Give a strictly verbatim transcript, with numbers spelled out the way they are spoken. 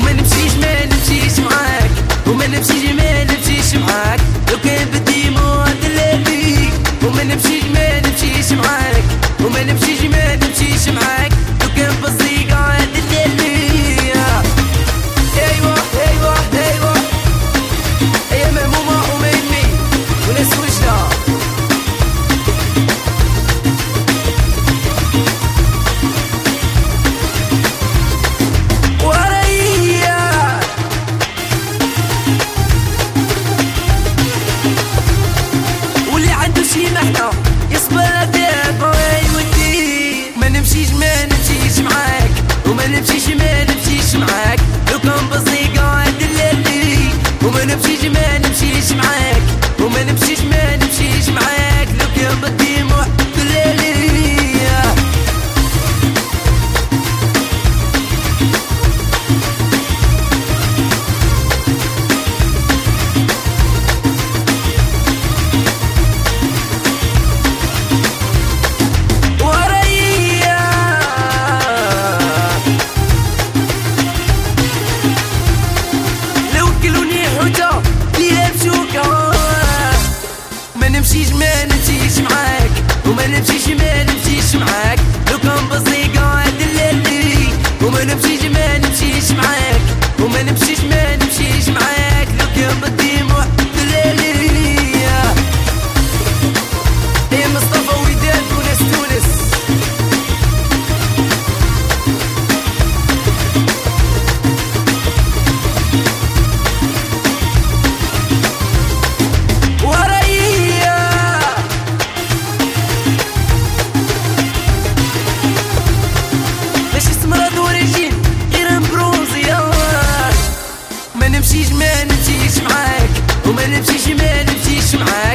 وما نمشيش ما نمشيش معاك، وما نمشيش ما نمشيش معاك، لو كان بدي معدل بيك. وما نمشيش ما نمشيش معاك، وما نمشيش ما نمشيش معاك، لو كان بصيق عدل بيك. ايوه ايوه ايوه يا مهمومة وما يمي وناس وجدة. يصبر دابا يودي. ما نمشيش ما نمشيش معاك، وما نمشيش ما نمشيش معاك، لو كان بصيق عدل لي. وما نمشيش ما نمشيش معاك، وما نمشيش ما نمشيش معاك، لو كان بدي معدل لي. ما نمشيش ما نمشيش معاك، وما نمشيش ما نمشيش معاك، لو كان بصيق عدل لي. وما نمشيش ما نمشيش معاك، وما نمشيش ما نمشيش معاك، لو كان بدي معدل لي. يا مصطفى وداد وناس تونس. ما نمشيش ما نمشيش معاك، وما نمشيش ما نمشيش معاك.